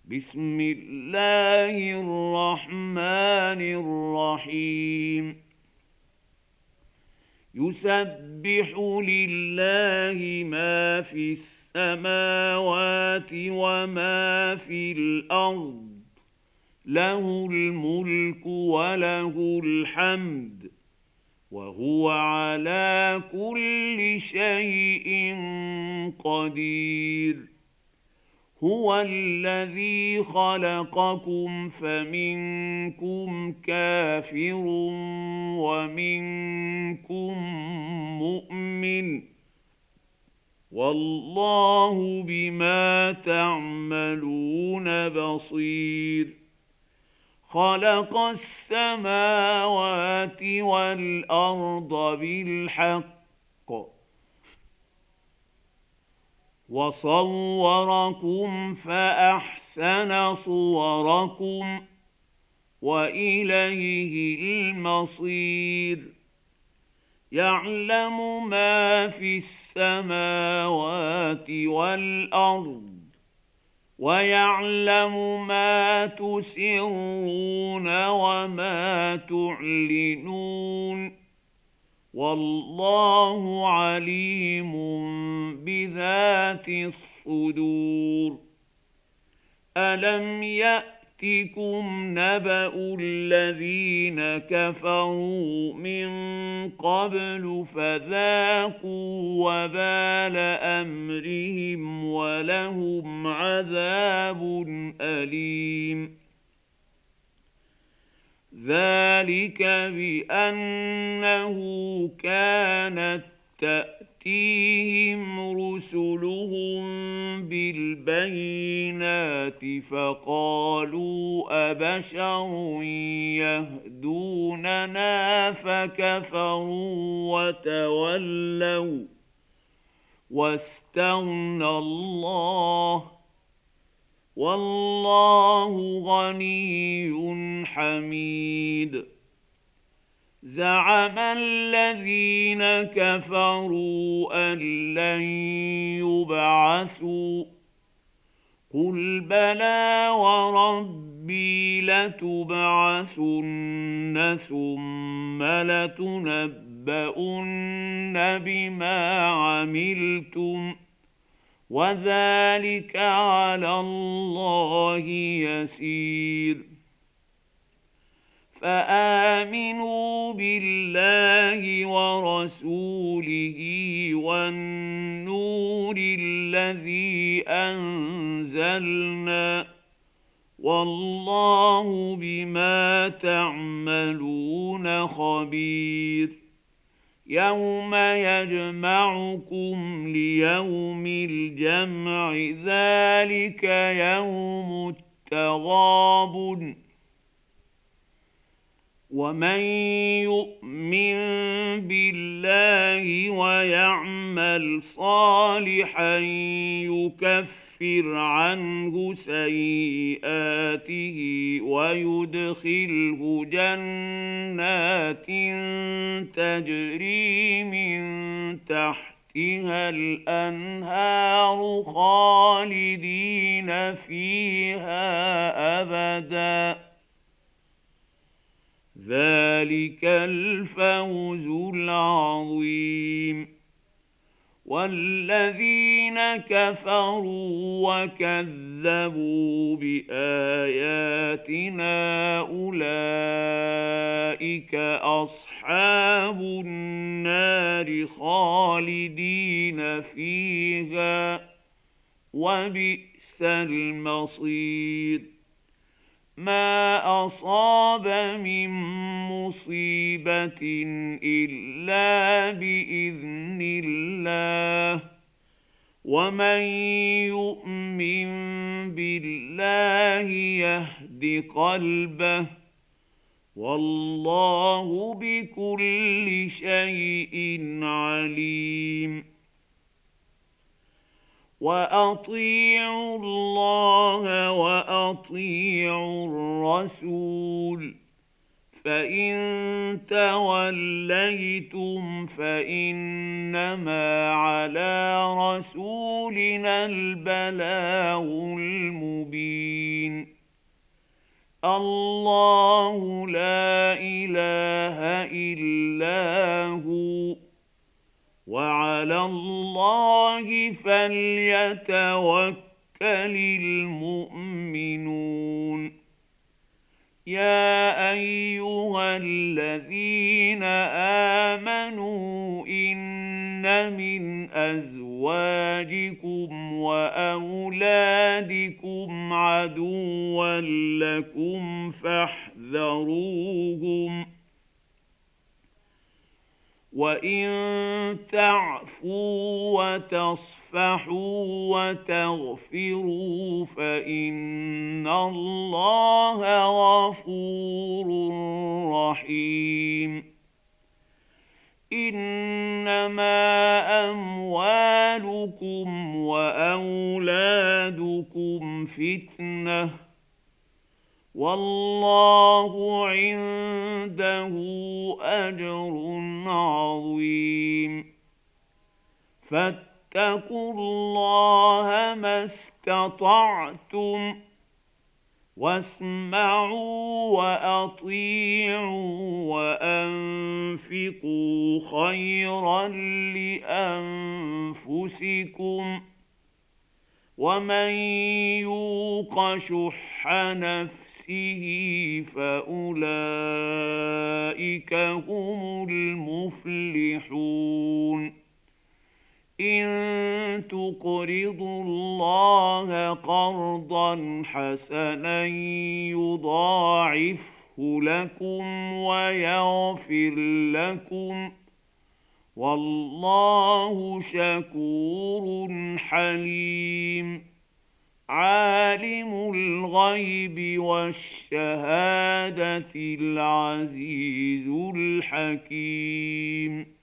بسم الله الرحمن الرحيم. يسبح لله ما في السماوات وما في الأرض، له الملك وله الحمد، وهو على كل شيء قدير. هو الذي خلقكم فمنكم كافر ومنكم مؤمن، والله بما تعملون بصير. خلق السماوات والأرض بالحق وصوركم فأحسن صوركم وإليه المصير. يعلم ما في السماوات والأرض ويعلم ما تسرون وما تعلنون، والله عليم بذات الصدور. ألم يأتكم نبأ الذين كفروا من قبل فذاقوا وبال أمرهم ولهم عذاب أليم. ذلك بأنه كانت تأتيهم رسلهم بالبينات فقالوا أبشر يهدوننا فكفروا وتولوا واستغنى الله، والله غني حميد. زعم الذين كفروا أن لن يبعثوا، قل بلى وربي لتبعثن ثم لتنبؤن بما عملتم، وذلك على الله يسير. فآمنوا بالله ورسوله والنور الذي أنزلنا، والله بما تعملون خبير. يوم يجمعكم ليوم الجمع، ذلك يوم التغابن، ومن يؤمن بالله ويعمل صالحا يكفر عنه سيئاته ويدخله جنات تجري من تحتها الأنهار خالدين فيها أبدا، ذلك الفوز العظيم. والذين كفروا وكذبوا بآياتنا أولئك أصحاب النار خالدين فيها، وبئس المصير. ما أصاب من مصيبة إلا بإذن الله، ومن يؤمن بالله يهد قلبه، والله بكل شيء عليم. وأطيعوا الله وأطيعوا الرسول، فإن توليتم فإنما على رسولنا البلاغ المبين. الله لا إله إلا هو وعلى الله فليتوكل المؤمنون يا أيها الذين آمنوا إن من أزواجكم وأولادكم عدوا لكم فاحذروهم وإن تعفوا وتصفحوا وتغفروا فإن الله غفور رحيم إنما أموالكم وأولادكم فتنة والله عنده أجر عظيم فاتقوا الله ما استطعتم واسمعوا وأطيعوا وأنفقوا خيرا لأنفسكم ومن يوق شح نفسه فأولئك هم المفلحون إن تقرضوا الله قرضا حسنا يضاعفه لكم ويغفر لكم والله شكور حليم عالم الغيب والشهادة العزيز الحكيم